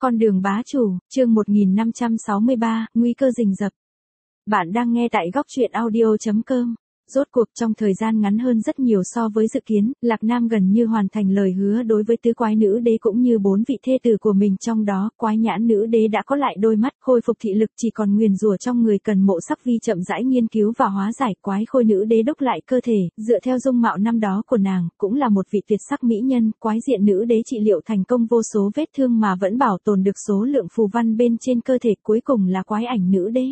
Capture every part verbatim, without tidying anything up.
Con đường bá chủ, chương một nghìn năm trăm sáu mươi ba, nguy cơ rình rập. Bạn đang nghe tại góc truyện audio chấm com. Rốt cuộc trong thời gian ngắn hơn rất nhiều so với dự kiến, Lạc Nam gần như hoàn thành lời hứa đối với tứ quái nữ đế cũng như bốn vị thê tử của mình, trong đó quái nhãn nữ đế đã có lại đôi mắt, khôi phục thị lực, chỉ còn nguyền rủa trong người cần Mộ Sắc Vi chậm rãi nghiên cứu và hóa giải. Quái khôi nữ đế đúc lại cơ thể, dựa theo dung mạo năm đó của nàng, cũng là một vị tuyệt sắc mỹ nhân. Quái diện nữ đế trị liệu thành công vô số vết thương mà vẫn bảo tồn được số lượng phù văn bên trên cơ thể. Cuối cùng là quái ảnh nữ đế.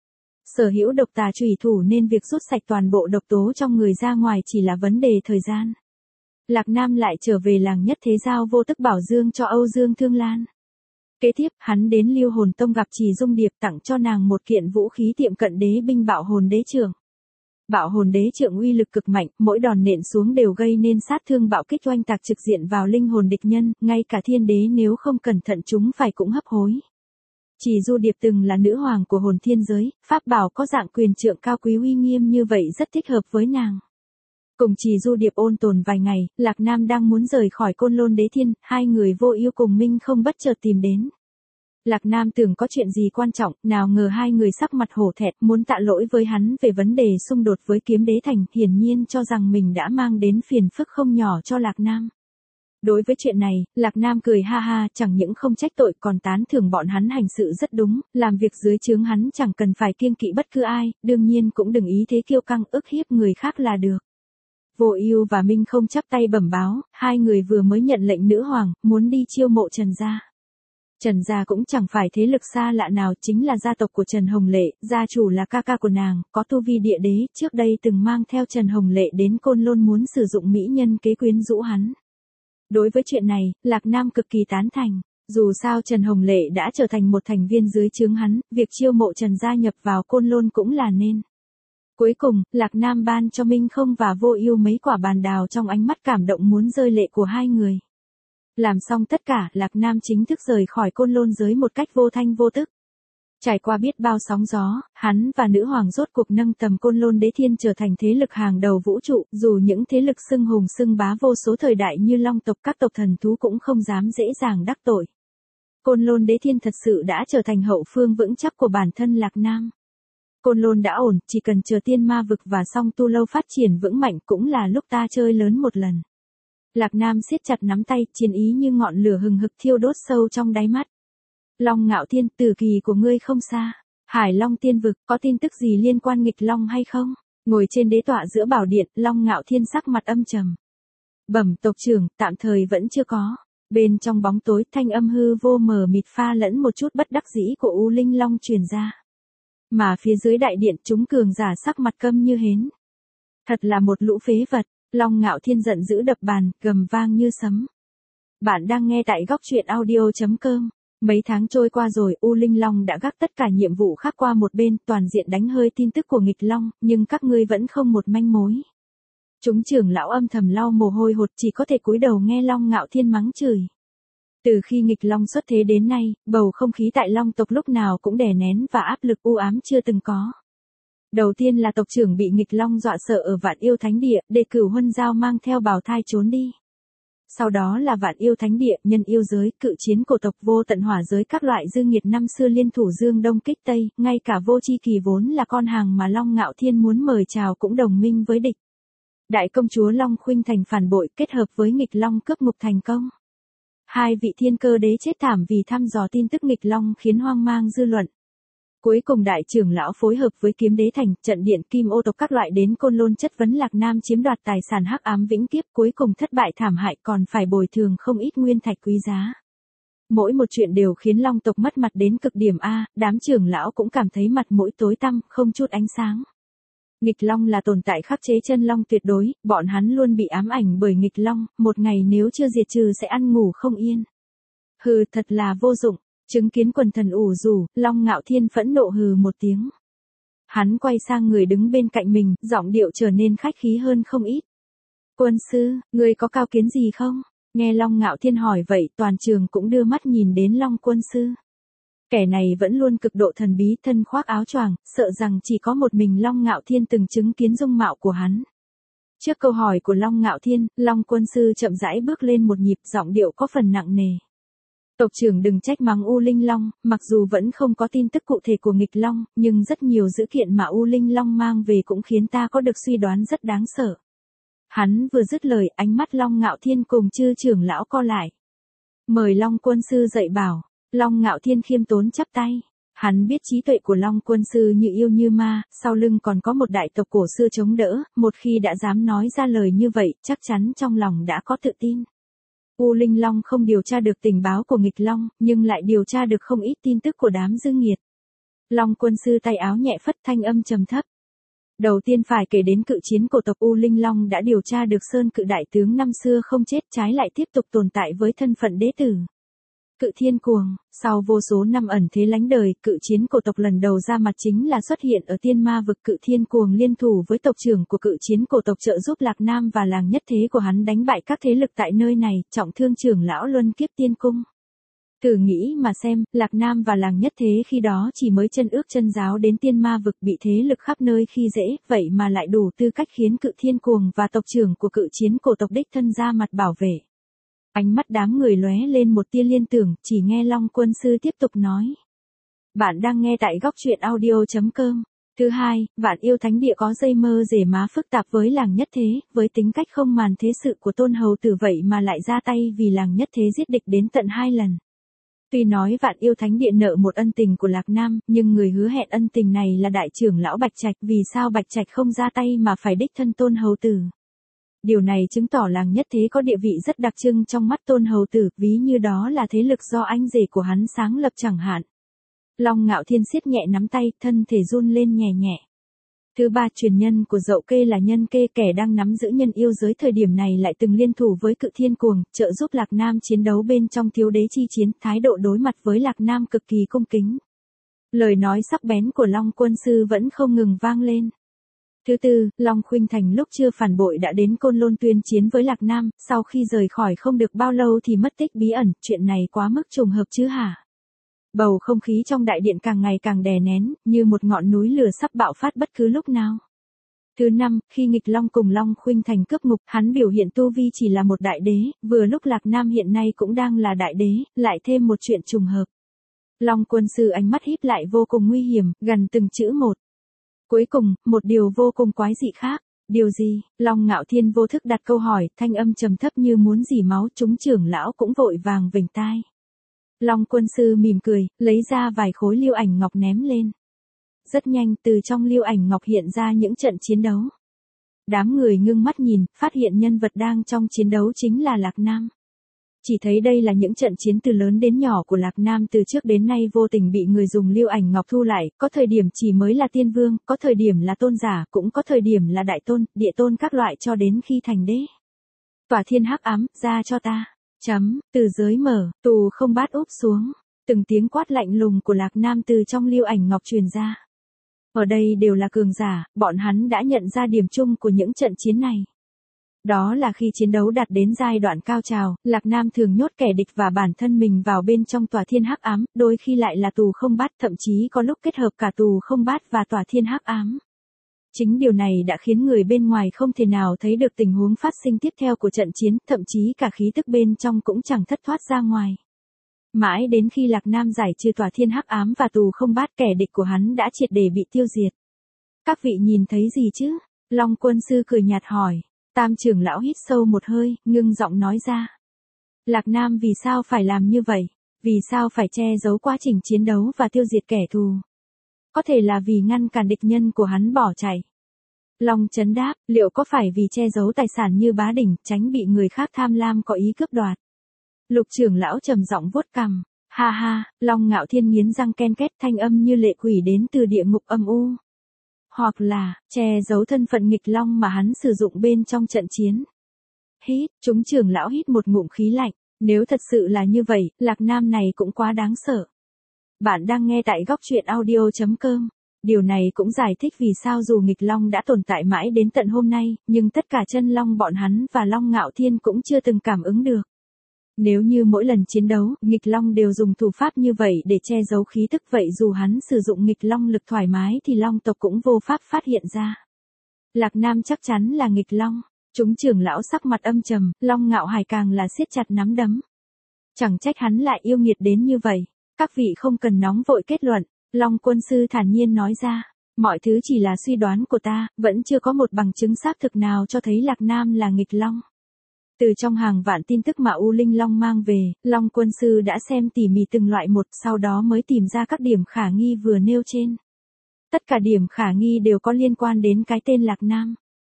Sở hữu độc tà chủy thủ nên việc rút sạch toàn bộ độc tố trong người ra ngoài chỉ là vấn đề thời gian. Lạc Nam lại trở về làng Nhất Thế giao vô tức bảo dương cho Âu Dương Thương Lan. Kế tiếp, hắn đến Lưu Hồn Tông gặp Trì Dung Điệp, tặng cho nàng một kiện vũ khí tiệm cận đế binh Bạo Hồn Đế Trượng. Bạo Hồn Đế Trượng uy lực cực mạnh, mỗi đòn nện xuống đều gây nên sát thương bạo kích oanh tạc trực diện vào linh hồn địch nhân, ngay cả thiên đế nếu không cẩn thận chúng phải cũng hấp hối. Trì Du Điệp từng là nữ hoàng của hồn thiên giới, pháp bảo có dạng quyền trượng cao quý uy nghiêm như vậy rất thích hợp với nàng. Cùng Trì Du Điệp ôn tồn vài ngày, Lạc Nam đang muốn rời khỏi Côn Lôn Đế Thiên, hai người Vô Ưu cùng Minh Không bất chợt tìm đến. Lạc Nam tưởng có chuyện gì quan trọng, nào ngờ hai người sắc mặt hổ thẹn, muốn tạ lỗi với hắn về vấn đề xung đột với Kiếm Đế Thành, hiển nhiên cho rằng mình đã mang đến phiền phức không nhỏ cho Lạc Nam. Đối với chuyện này, Lạc Nam cười ha ha, chẳng những không trách tội còn tán thưởng bọn hắn hành sự rất đúng, làm việc dưới trướng hắn chẳng cần phải kiêng kỵ bất cứ ai, đương nhiên cũng đừng ý thế kiêu căng ức hiếp người khác là được. Vô Ưu và Minh Không chắp tay bẩm báo, hai người vừa mới nhận lệnh nữ hoàng, muốn đi chiêu mộ Trần gia. Trần gia cũng chẳng phải thế lực xa lạ nào, chính là gia tộc của Trần Hồng Lệ, gia chủ là ca ca của nàng, có tu vi địa đế, trước đây từng mang theo Trần Hồng Lệ đến Côn Lôn muốn sử dụng mỹ nhân kế quyến rũ hắn. Đối với chuyện này, Lạc Nam cực kỳ tán thành. Dù sao Trần Hồng Lệ đã trở thành một thành viên dưới trướng hắn, việc chiêu mộ Trần gia nhập vào Côn Lôn cũng là nên. Cuối cùng, Lạc Nam ban cho Minh Không và Vô Ưu mấy quả bàn đào, trong ánh mắt cảm động muốn rơi lệ của hai người. Làm xong tất cả, Lạc Nam chính thức rời khỏi Côn Lôn giới một cách vô thanh vô tức. Trải qua biết bao sóng gió, hắn và nữ hoàng rốt cuộc nâng tầm Côn Lôn Đế Thiên trở thành thế lực hàng đầu vũ trụ, dù những thế lực xưng hùng xưng bá vô số thời đại như Long tộc, các tộc thần thú cũng không dám dễ dàng đắc tội. Côn Lôn Đế Thiên thật sự đã trở thành hậu phương vững chắc của bản thân Lạc Nam. Côn Lôn đã ổn, chỉ cần chờ tiên ma vực và song tu lâu phát triển vững mạnh cũng là lúc ta chơi lớn một lần. Lạc Nam siết chặt nắm tay, chiến ý như ngọn lửa hừng hực thiêu đốt sâu trong đáy mắt. Long Ngạo Thiên, tử kỳ của ngươi không xa. Hải Long Tiên vực, có tin tức gì liên quan nghịch long hay không? Ngồi trên đế tọa giữa bảo điện, Long Ngạo Thiên sắc mặt âm trầm. Bẩm tộc trưởng, tạm thời vẫn chưa có. Bên trong bóng tối, thanh âm hư vô mờ mịt pha lẫn một chút bất đắc dĩ của U Linh Long truyền ra. Mà phía dưới đại điện, chúng cường giả sắc mặt câm như hến. Thật là một lũ phế vật. Long Ngạo Thiên giận dữ đập bàn, gầm vang như sấm. Bạn đang nghe tại góc truyện audio chấm com. Mấy tháng trôi qua rồi, U Linh Long đã gác tất cả nhiệm vụ khác qua một bên, toàn diện đánh hơi tin tức của nghịch long, nhưng các ngươi vẫn không một manh mối. Chúng trưởng lão âm thầm lau mồ hôi hột, chỉ có thể cúi đầu nghe Long Ngạo Thiên mắng chửi. Từ khi nghịch long xuất thế đến nay, bầu không khí tại Long tộc lúc nào cũng đè nén và áp lực u ám chưa từng có. Đầu tiên là tộc trưởng bị nghịch long dọa sợ ở Vạn Yêu Thánh Địa, để Cửu Huân Giao mang theo bào thai trốn đi. Sau đó là Vạn Yêu Thánh Địa, nhân yêu giới, cự chiến cổ tộc, vô tận hỏa giới, các loại dư nghiệt năm xưa liên thủ Dương Đông kích Tây, ngay cả Vô Chi Kỳ vốn là con hàng mà Long Ngạo Thiên muốn mời chào cũng đồng minh với địch. Đại công chúa Long Khuynh Thành phản bội, kết hợp với nghịch long cướp ngục thành công. Hai vị thiên cơ đế chết thảm vì thăm dò tin tức nghịch long khiến hoang mang dư luận. Cuối cùng đại trưởng lão phối hợp với Kiếm Đế Thành, trận điện Kim Ô tộc các loại đến Côn Lôn chất vấn Lạc Nam chiếm đoạt tài sản hắc ám vĩnh kiếp, cuối cùng thất bại thảm hại, còn phải bồi thường không ít nguyên thạch quý giá. Mỗi một chuyện đều khiến Long tộc mất mặt đến cực điểm a, đám trưởng lão cũng cảm thấy mặt mũi tối tăm, không chút ánh sáng. Nghịch long là tồn tại khắc chế chân long tuyệt đối, bọn hắn luôn bị ám ảnh bởi nghịch long, một ngày nếu chưa diệt trừ sẽ ăn ngủ không yên. Hừ, thật là vô dụng. Chứng kiến quần thần ủ rủ, Long Ngạo Thiên phẫn nộ hừ một tiếng. Hắn quay sang người đứng bên cạnh mình, giọng điệu trở nên khách khí hơn không ít. Quân sư, ngươi có cao kiến gì không? Nghe Long Ngạo Thiên hỏi vậy, toàn trường cũng đưa mắt nhìn đến Long quân sư. Kẻ này vẫn luôn cực độ thần bí, thân khoác áo choàng, sợ rằng chỉ có một mình Long Ngạo Thiên từng chứng kiến dung mạo của hắn. Trước câu hỏi của Long Ngạo Thiên, Long quân sư chậm rãi bước lên một nhịp, giọng điệu có phần nặng nề. Tộc trưởng đừng trách mắng U Linh Long, mặc dù vẫn không có tin tức cụ thể của nghịch Long, nhưng rất nhiều dữ kiện mà U Linh Long mang về cũng khiến ta có được suy đoán rất đáng sợ. Hắn vừa dứt lời, ánh mắt Long Ngạo Thiên cùng chư trưởng lão co lại. Mời Long quân sư dạy bảo. Long Ngạo Thiên khiêm tốn chắp tay. Hắn biết trí tuệ của Long quân sư như yêu như ma, sau lưng còn có một đại tộc cổ xưa chống đỡ, một khi đã dám nói ra lời như vậy, chắc chắn trong lòng đã có tự tin. U Linh Long không điều tra được tình báo của nghịch Long, nhưng lại điều tra được không ít tin tức của đám dư nghiệt. Long quân sư tay áo nhẹ phất, thanh âm trầm thấp. Đầu tiên phải kể đến cự chiến cổ tộc U Linh Long đã điều tra được Sơn Cự đại tướng năm xưa không chết, trái lại tiếp tục tồn tại với thân phận đế tử. Cự Thiên Cuồng, sau vô số năm ẩn thế lánh đời, cự chiến cổ tộc lần đầu ra mặt chính là xuất hiện ở Tiên Ma vực. Cự Thiên Cuồng liên thủ với tộc trưởng của cự chiến cổ tộc trợ giúp Lạc Nam và làng nhất thế của hắn đánh bại các thế lực tại nơi này, trọng thương trưởng lão Luân Kiếp Tiên Cung. Thử nghĩ mà xem, Lạc Nam và làng nhất thế khi đó chỉ mới chân ước chân giáo đến Tiên Ma vực, bị thế lực khắp nơi khi dễ, vậy mà lại đủ tư cách khiến Cự Thiên Cuồng và tộc trưởng của cự chiến cổ tộc đích thân ra mặt bảo vệ. Ánh mắt đám người lóe lên một tia liên tưởng, chỉ nghe Long quân sư tiếp tục nói. Bạn đang nghe tại góc truyện audio chấm com. Thứ hai, Vạn Yêu Thánh Địa có dây mơ rể má phức tạp với làng nhất thế, với tính cách không màn thế sự của Tôn Hầu Tử vậy mà lại ra tay vì làng nhất thế giết địch đến tận hai lần. Tuy nói Vạn Yêu Thánh Địa nợ một ân tình của Lạc Nam, nhưng người hứa hẹn ân tình này là đại trưởng lão Bạch Trạch, vì sao Bạch Trạch không ra tay mà phải đích thân Tôn Hầu Tử. Điều này chứng tỏ làng nhất thế có địa vị rất đặc trưng trong mắt Tôn Hầu Tử, ví như đó là thế lực do anh rể của hắn sáng lập chẳng hạn. Long Ngạo Thiên siết nhẹ nắm tay, thân thể run lên nhẹ nhẹ. Thứ ba, truyền nhân của Dậu Kê là Nhân Kê, kẻ đang nắm giữ nhân yêu giới thời điểm này lại từng liên thủ với Cự Thiên Cuồng, trợ giúp Lạc Nam chiến đấu bên trong thiếu đế chi chiến, thái độ đối mặt với Lạc Nam cực kỳ cung kính. Lời nói sắc bén của Long quân sư vẫn không ngừng vang lên. Thứ tư, Long Khuynh Thành lúc chưa phản bội đã đến Côn Lôn tuyên chiến với Lạc Nam, sau khi rời khỏi không được bao lâu thì mất tích bí ẩn, chuyện này quá mức trùng hợp chứ hả? Bầu không khí trong đại điện càng ngày càng đè nén, như một ngọn núi lửa sắp bạo phát bất cứ lúc nào. Thứ năm, khi nghịch Long cùng Long Khuynh Thành cướp ngục, hắn biểu hiện tu vi chỉ là một đại đế, vừa lúc Lạc Nam hiện nay cũng đang là đại đế, lại thêm một chuyện trùng hợp. Long quân sư ánh mắt híp lại vô cùng nguy hiểm, gần từng chữ một. Cuối cùng, một điều vô cùng quái dị khác. Điều gì? Long Ngạo Thiên vô thức đặt câu hỏi, thanh âm trầm thấp như muốn rỉ máu, chúng trưởng lão cũng vội vàng vểnh tai. Long quân sư mỉm cười, lấy ra vài khối lưu ảnh ngọc ném lên. Rất nhanh, từ trong lưu ảnh ngọc hiện ra những trận chiến đấu. Đám người ngưng mắt nhìn, phát hiện nhân vật đang trong chiến đấu chính là Lạc Nam. Chỉ thấy đây là những trận chiến từ lớn đến nhỏ của Lạc Nam từ trước đến nay vô tình bị người dùng lưu ảnh ngọc thu lại, có thời điểm chỉ mới là tiên vương, có thời điểm là tôn giả, cũng có thời điểm là đại tôn, địa tôn các loại cho đến khi thành đế. Tỏa thiên hắc ám, ra cho ta. Chấm, từ giới mở, tù không bát úp xuống. Từng tiếng quát lạnh lùng của Lạc Nam từ trong lưu ảnh ngọc truyền ra. Ở đây đều là cường giả, bọn hắn đã nhận ra điểm chung của những trận chiến này. Đó là khi chiến đấu đạt đến giai đoạn cao trào, Lạc Nam thường nhốt kẻ địch và bản thân mình vào bên trong tòa thiên hắc ám, đôi khi lại là tù không bát, thậm chí có lúc kết hợp cả tù không bát và tòa thiên hắc ám. Chính điều này đã khiến người bên ngoài không thể nào thấy được tình huống phát sinh tiếp theo của trận chiến, thậm chí cả khí tức bên trong cũng chẳng thất thoát ra ngoài. Mãi đến khi Lạc Nam giải trừ tòa thiên hắc ám và tù không bát, kẻ địch của hắn đã triệt để bị tiêu diệt. Các vị nhìn thấy gì chứ? Long quân sư cười nhạt hỏi. Tam trưởng lão hít sâu một hơi, ngưng giọng nói ra. Lạc Nam vì sao phải làm như vậy? Vì sao phải che giấu quá trình chiến đấu và tiêu diệt kẻ thù? Có thể là vì ngăn cản địch nhân của hắn bỏ chạy. Long Chấn đáp, liệu có phải vì che giấu tài sản như bá đỉnh, tránh bị người khác tham lam có ý cướp đoạt? Lục trưởng lão trầm giọng vuốt cằm. Ha ha, Long Ngạo Thiên nghiến răng ken két, thanh âm như lệ quỷ đến từ địa ngục âm u. Hoặc là, che giấu thân phận nghịch Long mà hắn sử dụng bên trong trận chiến. Hít, chúng trưởng lão hít một ngụm khí lạnh. Nếu thật sự là như vậy, Lạc Nam này cũng quá đáng sợ. Bạn đang nghe tại góc truyện audio chấm com. Điều này cũng giải thích vì sao dù nghịch Long đã tồn tại mãi đến tận hôm nay, nhưng tất cả chân Long bọn hắn và Long Ngạo Thiên cũng chưa từng cảm ứng được. Nếu như mỗi lần chiến đấu, nghịch Long đều dùng thủ pháp như vậy để che giấu khí tức, vậy dù hắn sử dụng nghịch Long lực thoải mái thì Long tộc cũng vô pháp phát hiện ra. Lạc Nam chắc chắn là nghịch Long. Chúng trưởng lão sắc mặt âm trầm, Long Ngạo Hải càng là siết chặt nắm đấm. Chẳng trách hắn lại yêu nghiệt đến như vậy. Các vị không cần nóng vội kết luận, Long quân sư thản nhiên nói ra. Mọi thứ chỉ là suy đoán của ta, vẫn chưa có một bằng chứng xác thực nào cho thấy Lạc Nam là nghịch long. Từ trong hàng vạn tin tức mà U Linh Long mang về, Long quân sư đã xem tỉ mỉ từng loại một, sau đó mới tìm ra các điểm khả nghi vừa nêu trên. Tất cả điểm khả nghi đều có liên quan đến cái tên Lạc Nam.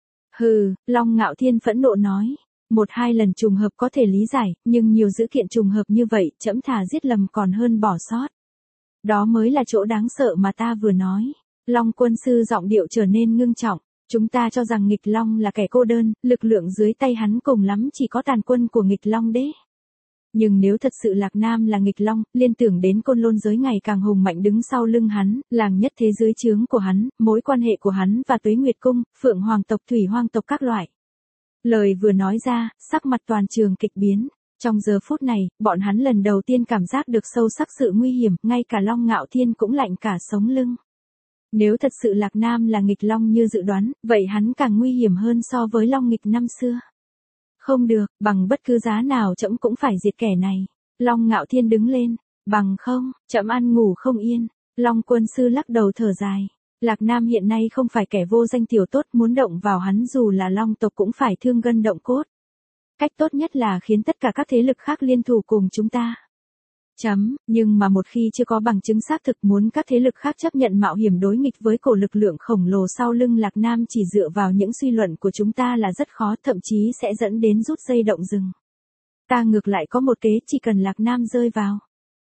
Hừ, Long Ngạo Thiên phẫn nộ nói. Một hai lần trùng hợp có thể lý giải, nhưng nhiều dữ kiện trùng hợp như vậy, trẫm thà giết lầm còn hơn bỏ sót. Đó mới là chỗ đáng sợ mà ta vừa nói. Long quân sư giọng điệu trở nên ngưng trọng. Chúng ta cho rằng nghịch long là kẻ cô đơn, lực lượng dưới tay hắn cùng lắm chỉ có tàn quân của nghịch long đế. Nhưng nếu thật sự Lạc Nam là nghịch long, liên tưởng đến côn lôn giới ngày càng hùng mạnh đứng sau lưng hắn, làng nhất thế dưới trướng của hắn, mối quan hệ của hắn và Tuế Nguyệt Cung, Phượng Hoàng tộc, Thủy Hoang tộc các loại. Lời vừa nói ra, sắc mặt toàn trường kịch biến. Trong giờ phút này, bọn hắn lần đầu tiên cảm giác được sâu sắc sự nguy hiểm, ngay cả Long Ngạo Thiên cũng lạnh cả sống lưng. Nếu thật sự Lạc Nam là nghịch long như dự đoán, vậy hắn càng nguy hiểm hơn so với long nghịch năm xưa. Không được, bằng bất cứ giá nào trẫm cũng phải diệt kẻ này. Long Ngạo Thiên đứng lên, bằng không, trẫm ăn ngủ không yên. Long quân sư lắc đầu thở dài. Lạc Nam hiện nay không phải kẻ vô danh tiểu tốt, muốn động vào hắn dù là long tộc cũng phải thương gân động cốt. Cách tốt nhất là khiến tất cả các thế lực khác liên thủ cùng chúng ta. Chấm, nhưng mà một khi chưa có bằng chứng xác thực, muốn các thế lực khác chấp nhận mạo hiểm đối nghịch với cổ lực lượng khổng lồ sau lưng Lạc Nam chỉ dựa vào những suy luận của chúng ta là rất khó, thậm chí sẽ dẫn đến rút dây động rừng. Ta ngược lại có một kế, chỉ cần Lạc Nam rơi vào,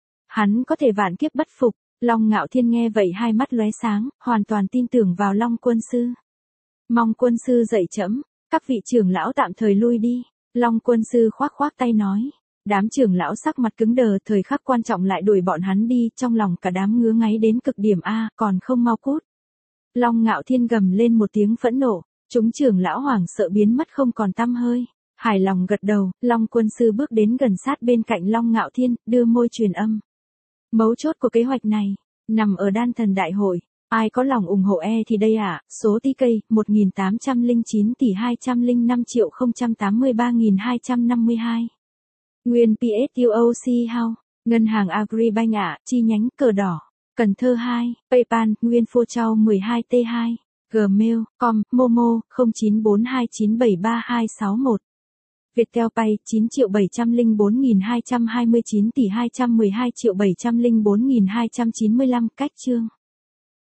hắn có thể vạn kiếp bất phục. Long Ngạo Thiên nghe vậy hai mắt lóe sáng, hoàn toàn tin tưởng vào Long quân sư. Mong quân sư dạy trẫm, các vị trưởng lão tạm thời lui đi. Long quân sư khoác khoác tay nói. Đám trưởng lão sắc mặt cứng đờ, thời khắc quan trọng lại đuổi bọn hắn đi, trong lòng cả đám ngứa ngáy đến cực điểm a, còn không mau cút. Long Ngạo Thiên gầm lên một tiếng phẫn nộ, chúng trưởng lão hoảng sợ biến mất không còn tăm hơi. Hài lòng gật đầu, Long quân sư bước đến gần sát bên cạnh Long Ngạo Thiên, đưa môi truyền âm. Mấu chốt của kế hoạch này nằm ở đan thần đại hội, ai có lòng ủng hộ e thì đây ạ, à, số tê cây một nghìn tám trăm lẻ chín tỷ hai trăm lẻ năm triệu không trăm tám mươi ba nghìn hai trăm năm mươi hai. Nguyên pê ét u o xê House, Ngân hàng Agribank ạ, chi nhánh Cờ Đỏ, Cần Thơ hai, PayPal, Nguyên Phô Châu mười hai T hai, Gmail, com, Momo, không chín bốn hai chín bảy ba hai sáu một. Viettel Pay, chín triệu bảy trăm lẻ bốn nghìn hai trăm hai mươi chín tỷ hai trăm mười hai triệu bảy trăm lẻ bốn nghìn hai trăm chín mươi lăm, cách chương.